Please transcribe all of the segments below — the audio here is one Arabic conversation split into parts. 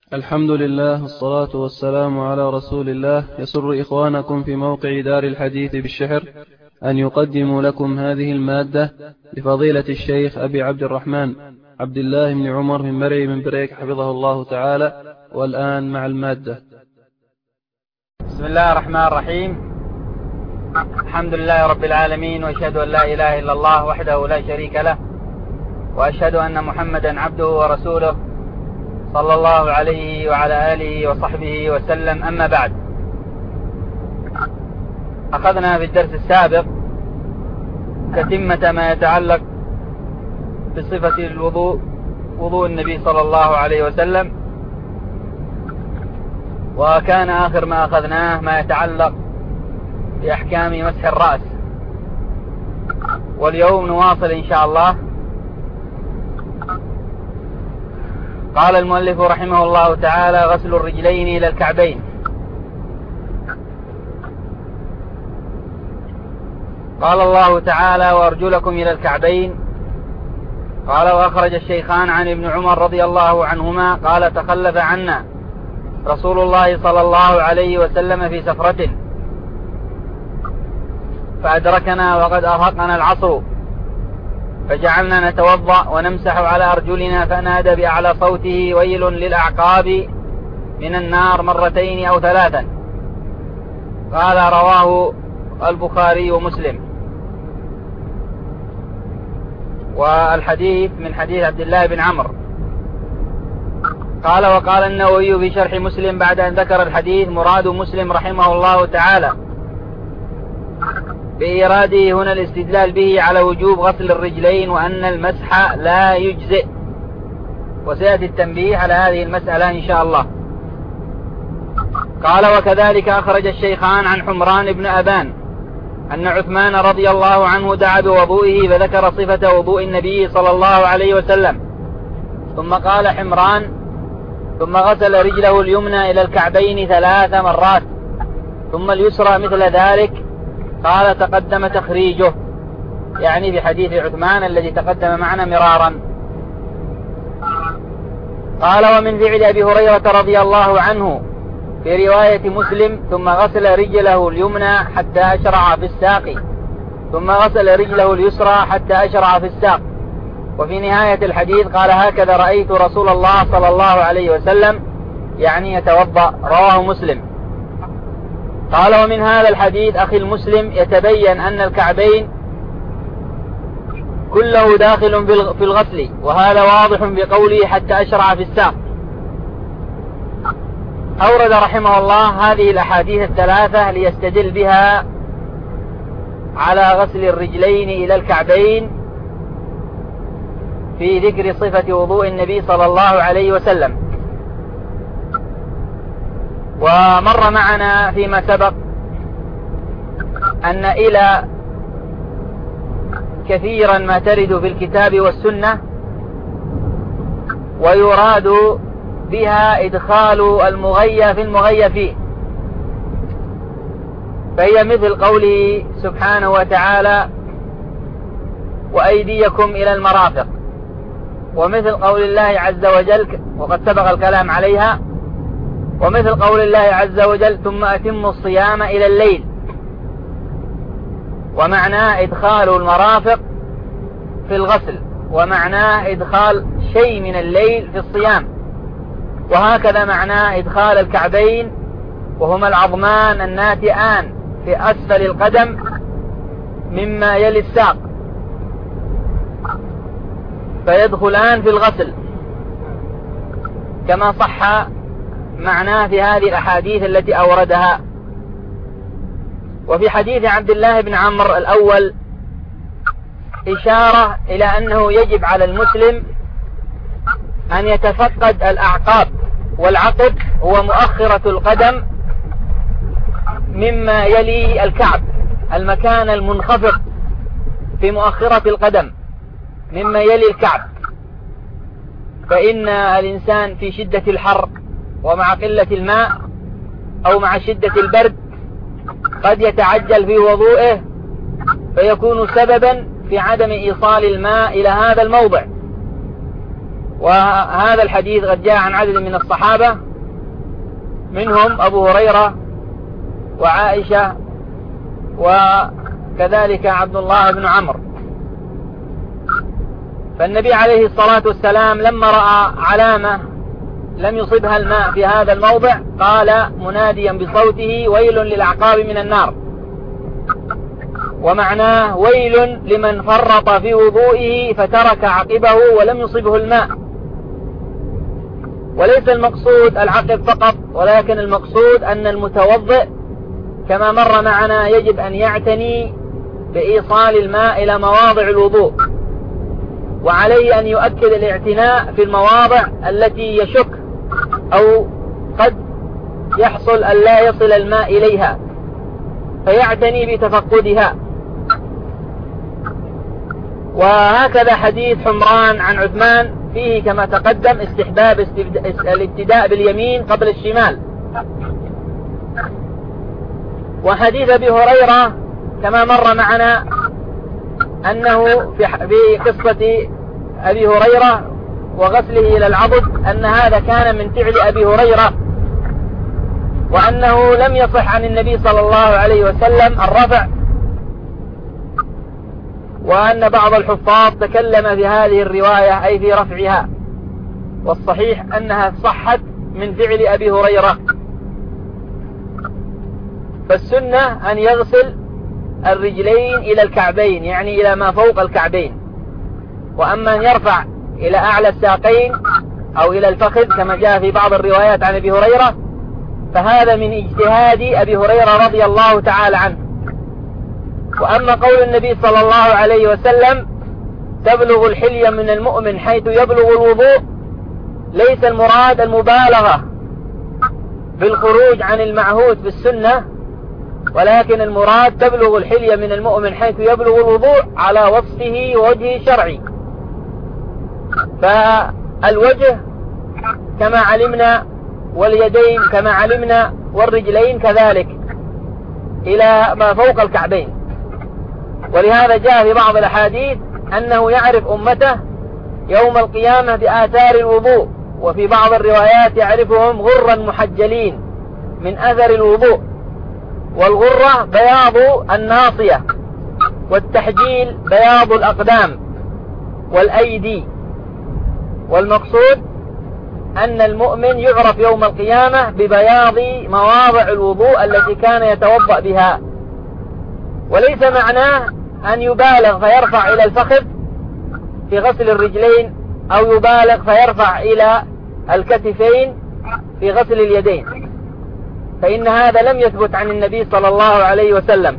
الحمد لله والصلاة والسلام على رسول الله. يسر إخوانكم في موقع دار الحديث بالشحر أن يقدموا لكم هذه المادة لفضيلة الشيخ أبي عبد الرحمن عبد الله بن عمر من مرعي من بريك حفظه الله تعالى. والآن مع المادة. بسم الله الرحمن الرحيم. الحمد لله رب العالمين، وأشهد أن لا إله إلا الله وحده لا شريك له، وأشهد أن محمدا عبده ورسوله صلى الله عليه وعلى آله وصحبه وسلم. أما بعد، أخذنا في الدرس السابق تتمة ما يتعلق بصفة الوضوء، وضوء النبي صلى الله عليه وسلم، وكان آخر ما أخذناه ما يتعلق بأحكام مسح الرأس. واليوم نواصل إن شاء الله. قال المؤلف رحمه الله تعالى: غسل الرجلين إلى الكعبين. قال الله تعالى: وأرجلكم إلى الكعبين. قال: وأخرج الشيخان عن ابن عمر رضي الله عنهما قال: تخلف عنا رسول الله صلى الله عليه وسلم في سفرة فأدركنا وقد أرهقنا العصر، فجعلنا نتوضأ ونمسح على أرجلنا، فنادى بأعلى صوته: ويل للأعقاب من النار مرتين أو ثلاثا. قال: رواه البخاري ومسلم. والحديث من حديث عبد الله بن عمرو. قال: وقال النووي في شرح مسلم بعد أن ذكر الحديث: مراد مسلم رحمه الله تعالى بإراده هنا الاستدلال به على وجوب غسل الرجلين، وأن المسح لا يجزئ، وسيأتي التنبيه على هذه المسألة إن شاء الله. قال: وكذلك أخرج الشيخان عن حمران بن أبان أن عثمان رضي الله عنه دعا بوضوئه فذكر صفة وضوء النبي صلى الله عليه وسلم، ثم قال حمران: ثم غسل رجله اليمنى إلى الكعبين 3 مرات، ثم اليسرى مثل ذلك. قال: تقدم تخريجه، يعني في حديث عثمان الذي تقدم معنا مرارا. قال: ومن فعل أبي هريرة رضي الله عنه في رواية مسلم: ثم غسل رجله اليمنى حتى أشرع في الساق، ثم غسل رجله اليسرى حتى أشرع في الساق. وفي نهاية الحديث قال: هكذا رأيت رسول الله صلى الله عليه وسلم، يعني يتوضأ. رواه مسلم. قال: ومن هذا الحديث أخي المسلم يتبين أن الكعبين كله داخل في الغسل، وهذا واضح بقوله حتى أشرع في الساق. أورد رحمه الله هذه الأحاديث 3 ليستدل بها على غسل الرجلين إلى الكعبين في ذكر صفة وضوء النبي صلى الله عليه وسلم. ومر معنا فيما سبق أن إلى كثيرا ما ترد في الكتاب والسنة، ويراد بها إدخال المغيى في المغيى فيه، فهي مثل قوله سبحانه وتعالى: وأيديكم إلى المرافق، ومثل قول الله عز وجل وقد سبق الكلام عليها، ومثل قول الله عز وجل: ثم أتموا الصيام إلى الليل. ومعناه إدخال المرافق في الغسل، ومعناه إدخال شيء من الليل في الصيام. وهكذا معناه إدخال الكعبين، وهما العظمان الناتئان في أسفل القدم مما يلي الساق، فيدخلان في الغسل كما صح معناه في هذه الأحاديث التي أوردها. وفي حديث عبد الله بن عمرو الأول إشارة إلى أنه يجب على المسلم أن يتفقد الأعقاب، والعقب هو مؤخرة القدم مما يلي الكعب، المكان المنخفض في مؤخرة القدم مما يلي الكعب. فإن الإنسان في شدة الحر ومع قلة الماء أو مع شدة البرد قد يتعجل في وضوئه، فيكون سببا في عدم إيصال الماء إلى هذا الموضع. وهذا الحديث قد جاء عن عدد من الصحابة منهم أبو هريرة وعائشة وكذلك عبد الله بن عمرو. فالنبي عليه الصلاة والسلام لما رأى علامة لم يصبها الماء في هذا الموضع قال مناديا بصوته: ويل للأعقاب من النار. ومعناه ويل لمن فرط في وضوئه فترك عقبه ولم يصبه الماء. وليس المقصود العقب فقط، ولكن المقصود أن المتوضئ كما مر معنا يجب أن يعتني بإيصال الماء إلى مواضع الوضوء، وعليه أن يؤكد الاعتناء في المواضع التي يشك أو قد يحصل أن لا يصل الماء إليها، فيعتني بتفقدها. وهكذا حديث حمران عن عثمان فيه كما تقدم استحباب الابتداء باليمين قبل الشمال. وحديث أبي هريرة كما مر معنا أنه في قصة أبي هريرة وغسله إلى العضد أن هذا كان من فعل أبي هريرة، وأنه لم يصح عن النبي صلى الله عليه وسلم الرفع، وأن بعض الحفاظ تكلم في هذه الرواية أي في رفعها، والصحيح أنها صحت من فعل أبي هريرة. فالسنة أن يغسل الرجلين إلى الكعبين، يعني إلى ما فوق الكعبين. وأما أن يرفع إلى أعلى الساقين أو إلى الفخذ كما جاء في بعض الروايات عن أبي هريرة فهذا من اجتهاد أبي هريرة رضي الله تعالى عنه. وأما قول النبي صلى الله عليه وسلم تبلغ الحلية من المؤمن حيث يبلغ الوضوء، ليس المراد المبالغة بالخروج عن المعهود في السنة، ولكن المراد تبلغ الحلية من المؤمن حيث يبلغ الوضوء على وصفه ووجه شرعي. فالوجه كما علمنا، واليدين كما علمنا، والرجلين كذلك إلى ما فوق الكعبين. ولهذا جاء في بعض الأحاديث أنه يعرف أمته يوم القيامة بآثار الوضوء، وفي بعض الروايات يعرفهم غرا محجلين من أثر الوضوء. والغرة بياض الناصية، والتحجيل بياض الأقدام والأيدي. والمقصود أن المؤمن يعرف يوم القيامة ببياض مواضع الوضوء التي كان يتوضأ بها. وليس معناه أن يبالغ فيرفع إلى الفخذ في غسل الرجلين، أو يبالغ فيرفع إلى الكتفين في غسل اليدين، فإن هذا لم يثبت عن النبي صلى الله عليه وسلم.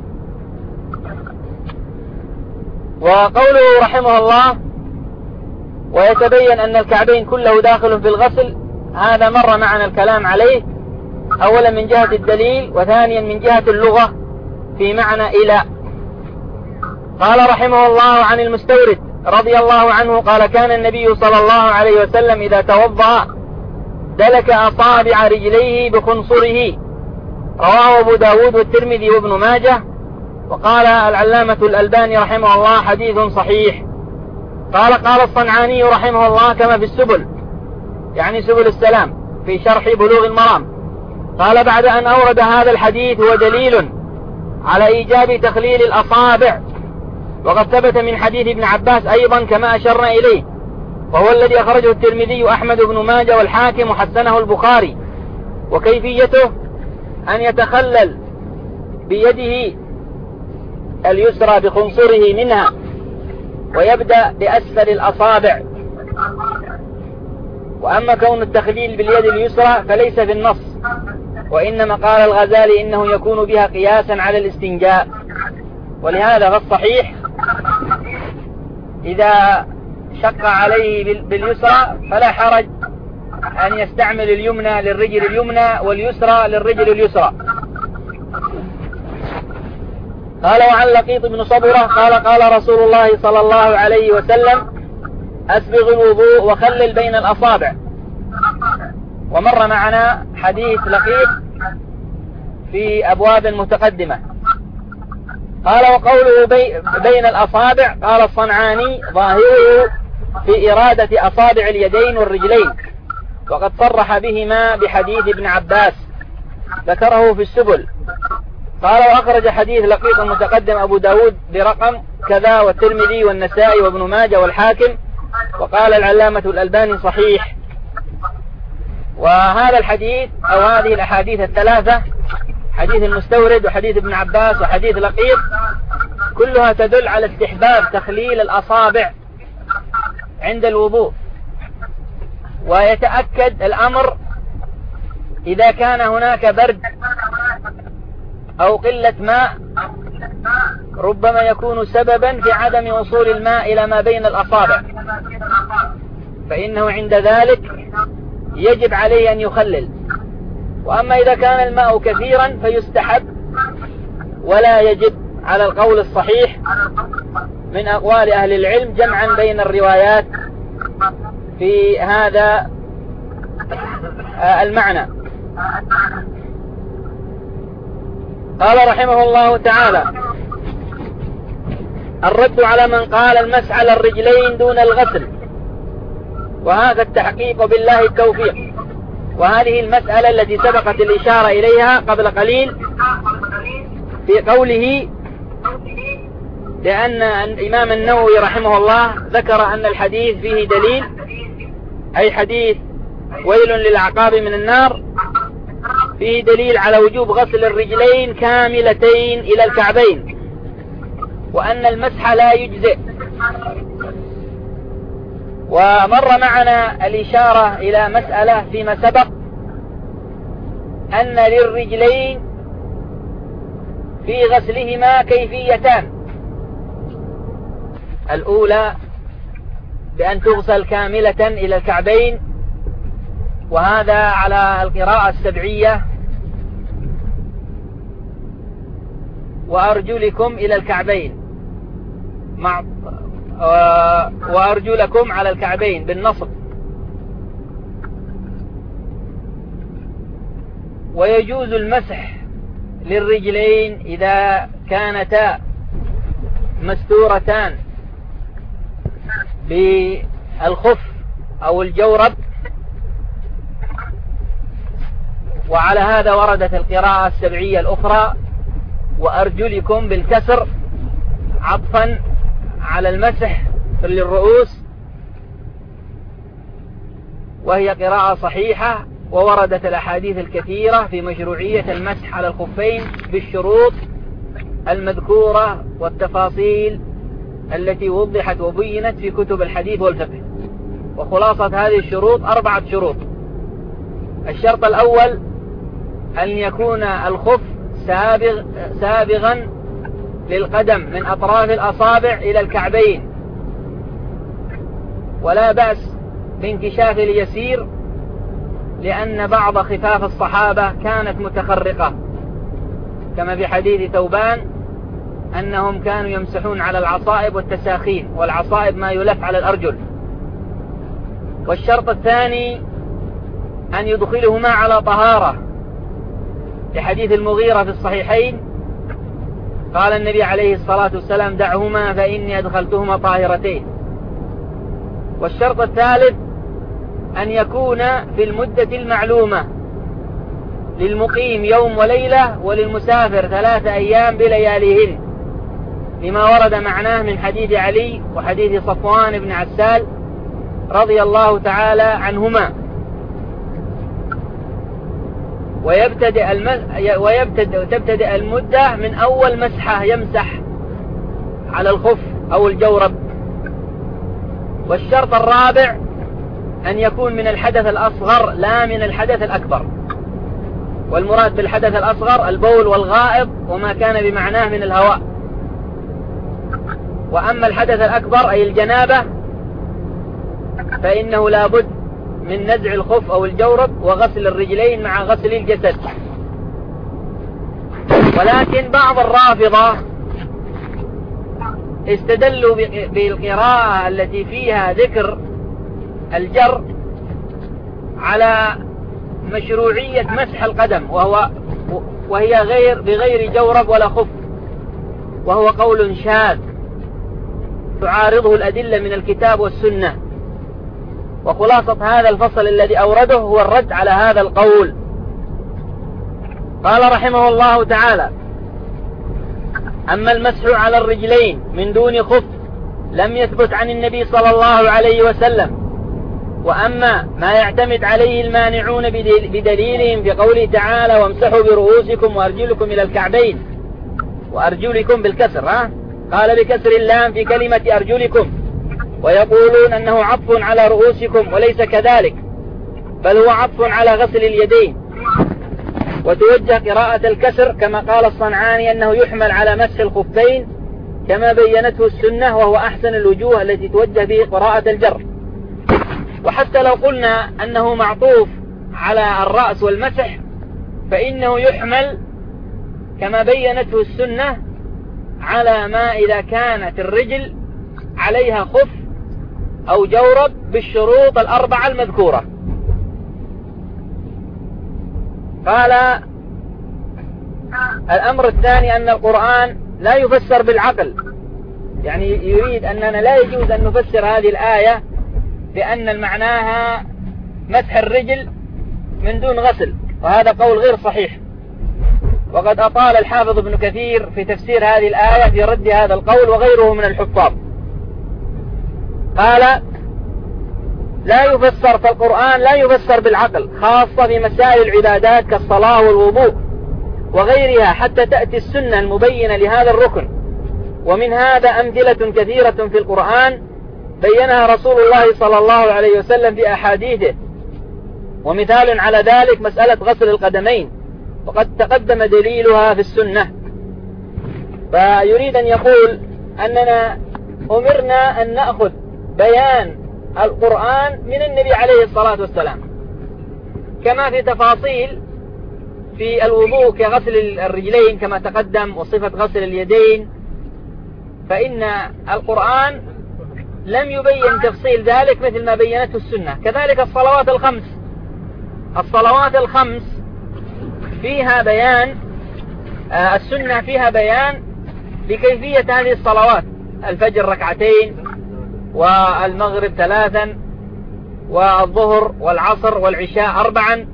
وقوله رحمه الله ويتبين أن الكعبين كله داخل في الغسل، هذا مر معنا الكلام عليه، أولا من جهة الدليل، وثانيا من جهة اللغة في معنى إلى. قال رحمه الله عن المستورد رضي الله عنه قال كان النبي صلى الله عليه وسلم إذا توضأ دلك أصابع رجليه بخنصره. رواه أبو داود والترمذي وابن ماجه. وقال العلامة الألباني رحمه الله حديث صحيح. قال الصنعاني رحمه الله كما في السبل، يعني سبل السلام في شرح بلوغ المرام، قال بعد أن أورد هذا الحديث هو دليل على إيجاب تخليل الأصابع، وقد ثبت من حديث ابن عباس أيضا كما أشرنا إليه، وهو الذي أخرجه الترمذي أحمد بن ماجه والحاكم وحسنه البخاري. وكيفيته أن يتخلل بيده اليسرى بخنصره منها، ويبدأ بأسفل الأصابع. وأما كون التخليل باليد اليسرى فليس في النص، وإنما قال الغزالي إنه يكون بها قياسا على الاستنجاء. ولهذا فالصحيح إذا شق عليه باليسرى فلا حرج أن يستعمل اليمنى للرجل اليمنى واليسرى للرجل اليسرى. قال وعن لقيط بن صبرة قال رسول الله صلى الله عليه وسلم أسبغ الوضوء وخلل بين الأصابع. ومر معنا حديث لقيط في أبواب متقدمة. قال وقوله بين الأصابع قال الصنعاني ظاهره في إرادة أصابع اليدين والرجلين، وقد صرح بهما بحديث ابن عباس ذكره في السبل. قال وأخرج حديث لقيط المتقدم أبو داود برقم كذا والترمذي والنسائي وابن ماجه والحاكم، وقال العلامة الألباني صحيح. وهذا الحديث أو هذه الأحاديث الثلاثة، حديث المستورد وحديث ابن عباس وحديث لقيط، كلها تدل على استحباب تخليل الأصابع عند الوضوء. ويتأكد الأمر إذا كان هناك برد أو قلة ماء ربما يكون سببا في عدم وصول الماء إلى ما بين الأصابع، فإنه عند ذلك يجب عليه أن يخلل. وأما إذا كان الماء كثيرا فيستحب ولا يجب على القول الصحيح من أقوال أهل العلم، جمعا بين الروايات في هذا المعنى. قال رحمه الله تعالى: الرد على من قال المسح على الرجلين دون الغسل، وهذا التحقيق بالله التوفيق. وهذه المسألة التي سبقت الإشارة إليها قبل قليل في قوله لأن الإمام النووي رحمه الله ذكر أن الحديث فيه دليل، أي حديث ويل للعقاب من النار، فيه دليل على وجوب غسل الرجلين كاملتين إلى الكعبين، وأن المسح لا يجزئ. ومر معنا الإشارة إلى مسألة فيما سبق، أن للرجلين في غسلهما كيفيتان: الأولى بأن تغسل كاملة إلى الكعبين، وهذا على القراءة السبعية: وأرجلكم إلى الكعبين، وأرجلكم على الكعبين بالنصب. ويجوز المسح للرجلين إذا كانتا مستورتان بالخف أو الجورب، وعلى هذا وردت القراءة السبعية الأخرى: وأرجلكم بالكسر عطفا على المسح للرؤوس، وهي قراءة صحيحة. ووردت الأحاديث الكثيرة في مشروعية المسح على الخفين بالشروط المذكورة والتفاصيل التي وضحت وبينت في كتب الحديث والفقه. وخلاصة هذه الشروط 4 شروط. الشرط الأول أن يكون الخف سابغا للقدم من أطراف الأصابع إلى الكعبين، ولا بأس بانكشاف اليسير، لأن بعض خفاف الصحابة كانت متخرقة، كما في حديث ثوبان أنهم كانوا يمسحون على العصائب والتساخين، والعصائب ما يلف على الأرجل. والشرط الثاني أن يدخلهما على طهارة، لحديث المغيرة في الصحيحين قال النبي عليه الصلاة والسلام: دعهما فإني أدخلتهما طاهرتين. والشرط الثالث أن يكون في المدة المعلومة، للمقيم يوم وليلة وللمسافر 3 أيام بلياليهن، لما ورد معناه من حديث علي وحديث صفوان بن عسال رضي الله تعالى عنهما. وتبتدئ المدة من أول مسحة يمسح على الخف أو الجورب. والشرط الرابع أن يكون من الحدث الأصغر لا من الحدث الأكبر، والمراد بالحدث الأصغر البول والغائط وما كان بمعناه من الهواء. وأما الحدث الأكبر أي الجنابة فإنه لا بد من نزع الخف أو الجورب وغسل الرجلين مع غسل الجسد. ولكن بعض الرافضة استدلوا بالقراءة التي فيها ذكر الجر على مشروعية مسح القدم، وهي بغير جورب ولا خف، وهو قول شاذ تعارضه الأدلة من الكتاب والسنة. وخلاصة هذا الفصل الذي أورده هو الرد على هذا القول. قال رحمه الله تعالى: أما المسح على الرجلين من دون خف لم يثبت عن النبي صلى الله عليه وسلم. وأما ما يعتمد عليه المانعون بدليلهم في قوله تعالى: وامسحوا برؤوسكم وأرجلكم إلى الكعبين، وأرجلكم بالكسر، قال بكسر اللام في كلمة أرجلكم، ويقولون أنه عطف على رؤوسكم وليس كذلك، بل هو عطف على غسل اليدين. وتوجه قراءة الكسر كما قال الصنعاني أنه يحمل على مسح الخفين كما بينته السنة، وهو أحسن الوجوه التي توجه به قراءة الجر. وحتى لو قلنا أنه معطوف على الرأس والمسح فإنه يحمل كما بينته السنة على ما إذا كانت الرجل عليها خف أو جورب بالشروط الأربعة المذكورة. قال الأمر الثاني أن القرآن لا يفسر بالعقل، يعني يريد أننا لا يجوز أن نفسر هذه الآية بأن معناها مسح الرجل من دون غسل، وهذا قول غير صحيح. وقد أطال الحافظ ابن كثير في تفسير هذه الآية في رد هذا القول وغيره من الحفاظ. قال: لا يفسر، فالقرآن لا يفسر بالعقل، خاصة في مسائل العبادات كالصلاة والوضوء وغيرها، حتى تأتي السنة المبينة لهذا الركن. ومن هذا أمثلة كثيرة في القرآن بينها رسول الله صلى الله عليه وسلم في أحاديثه. ومثال على ذلك مسألة غسل القدمين، وقد تقدم دليلها في السنة. فيريد أن يقول أننا أمرنا أن نأخذ بيان القرآن من النبي عليه الصلاة والسلام، كما في تفاصيل في الوضوء كغسل الرجلين كما تقدم، وصفة غسل اليدين، فإن القرآن لم يبين تفصيل ذلك مثل ما بينته السنة. كذلك الصلوات الخمس، الصلوات الخمس فيها بيان، السنة فيها بيان لكيفية هذه الصلوات: الفجر ركعتين، والمغرب 3، والظهر والعصر والعشاء 4.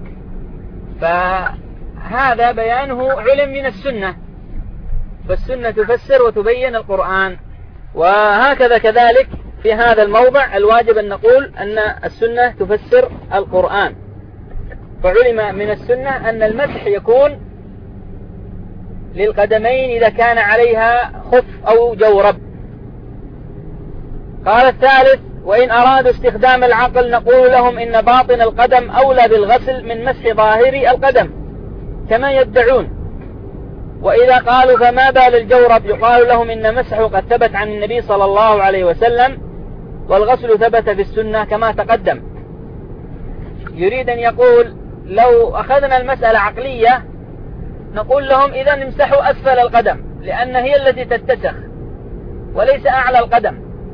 فهذا بيانه علم من السنة، فالسنة تفسر وتبين القرآن. وهكذا كذلك في هذا الموضع الواجب أن نقول أن السنة تفسر القرآن. فعلم من السنة أن المسح يكون للقدمين إذا كان عليها خف أو جورب. قال الثالث: وإن أرادوا استخدام العقل نقول لهم إن باطن القدم أولى بالغسل من مسح ظاهر القدم كما يدعون. وإذا قالوا فما بال الجورب يقال لهم إن مسحه قد ثبت عن النبي صلى الله عليه وسلم، والغسل ثبت في السنة كما تقدم. يريد أن يقول لو أخذنا المسألة عقلية نقول لهم إذا امسحوا أسفل القدم، لأن هي التي تتسخ وليس أعلى القدم.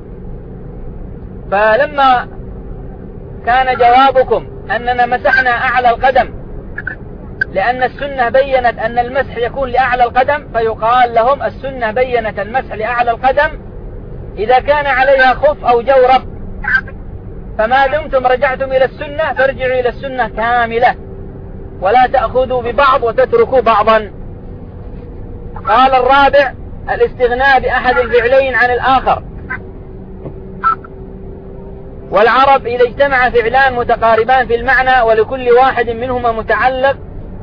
فلما كان جوابكم أننا مسحنا أعلى القدم لأن السنة بيّنت أن المسح يكون لأعلى القدم، فيقال لهم السنة بيّنت المسح لأعلى القدم إذا كان عليها خف أو جورب، فما دمتم رجعتم إلى السنة فارجعوا إلى السنة كاملة، ولا تأخذوا ببعض وتتركوا بعضا. قال الرابع: الاستغناء بأحد الفعلين عن الآخر. والعرب إذا اجتمع فعلان متقاربان في المعنى ولكل واحد منهما متعلق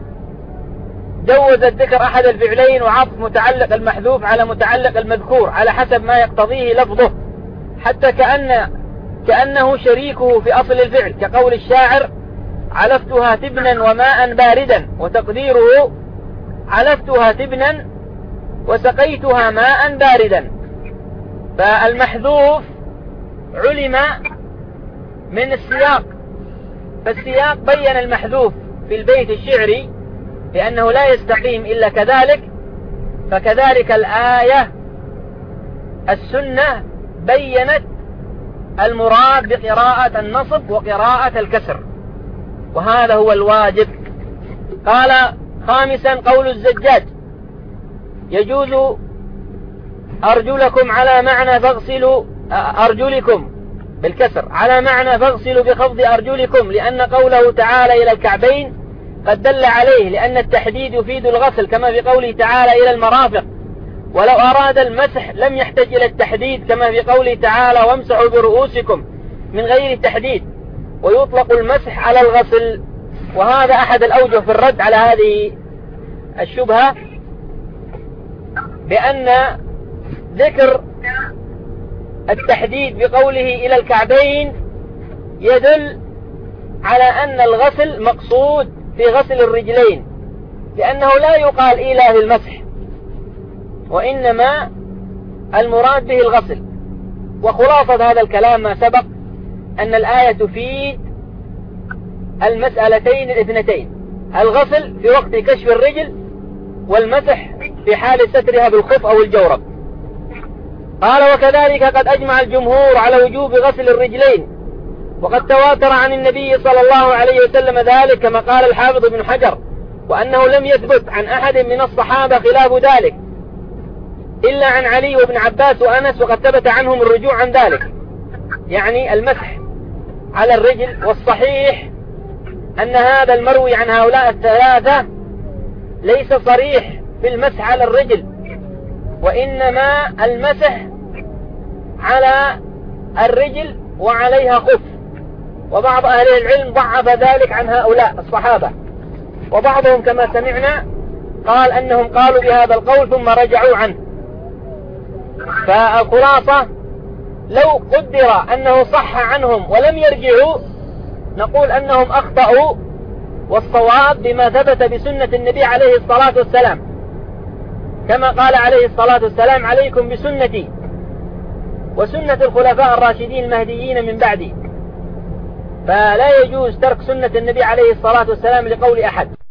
جوز الذكر أحد الفعلين وعطف متعلق المحذوف على متعلق المذكور على حسب ما يقتضيه لفظه، حتى كأنه شريكه في أصل الفعل، كقول الشاعر: علفتها تبنا وماء باردا، وتقديره علفتها تبنا وسقيتها ماء باردا. فالمحذوف علم من السياق، فالسياق بين المحذوف في البيت الشعري لأنه لا يستقيم إلا كذلك، فكذلك الآية السنة بينت المراد بقراءة النصب وقراءة الكسر، وهذا هو الواجب. قال خامسا: قول الزجاج: يجوز أرجلكم على معنى فاغسلوا أرجلكم، بالكسر على معنى فاغسلوا بخفض أرجلكم، لأن قوله تعالى إلى الكعبين قد دل عليه، لأن التحديد يفيد الغسل كما في قوله تعالى إلى المرافق. ولو أراد المسح لم يحتج إلى التحديد كما في قوله تعالى وامسحوا برؤوسكم من غير التحديد، ويطلق المسح على الغسل. وهذا أحد الأوجه في الرد على هذه الشبهة، بأن ذكر التحديد بقوله إلى الكعبين يدل على أن الغسل مقصود في غسل الرجلين، لأنه لا يقال إله المسح، وإنما المراد به الغسل. وخلاصة هذا الكلام ما سبق أن الآية تفيد المسألتين الاثنتين، الغسل في وقت كشف الرجل، والمسح في حال سترها بالخف أو الجورب. قال وكذلك قد أجمع الجمهور على وجوب غسل الرجلين، وقد تواتر عن النبي صلى الله عليه وسلم ذلك كما قال الحافظ ابن حجر، وأنه لم يثبت عن أحد من الصحابة خلاف ذلك إلا عن علي وابن عباس وأنس، وقد ثبت عنهم الرجوع عن ذلك، يعني المسح على الرجل. والصحيح أن هذا المروي عن هؤلاء الثلاثة ليس صريح في المسح على الرجل، وإنما المسح على الرجل وعليها خف. وبعض أهل العلم ضعف ذلك عن هؤلاء الصحابة، وبعضهم كما سمعنا قال أنهم قالوا بهذا القول ثم رجعوا عنه. فالخلاصة لو قدر أنه صح عنهم ولم يرجعوا نقول أنهم أخطأوا، والصواب بما ثبت بسنة النبي عليه الصلاة والسلام، كما قال عليه الصلاة والسلام عليكم بسنتي وسنة الخلفاء الراشدين المهديين من بعدي. فلا يجوز ترك سنة النبي عليه الصلاة والسلام لقول أحد.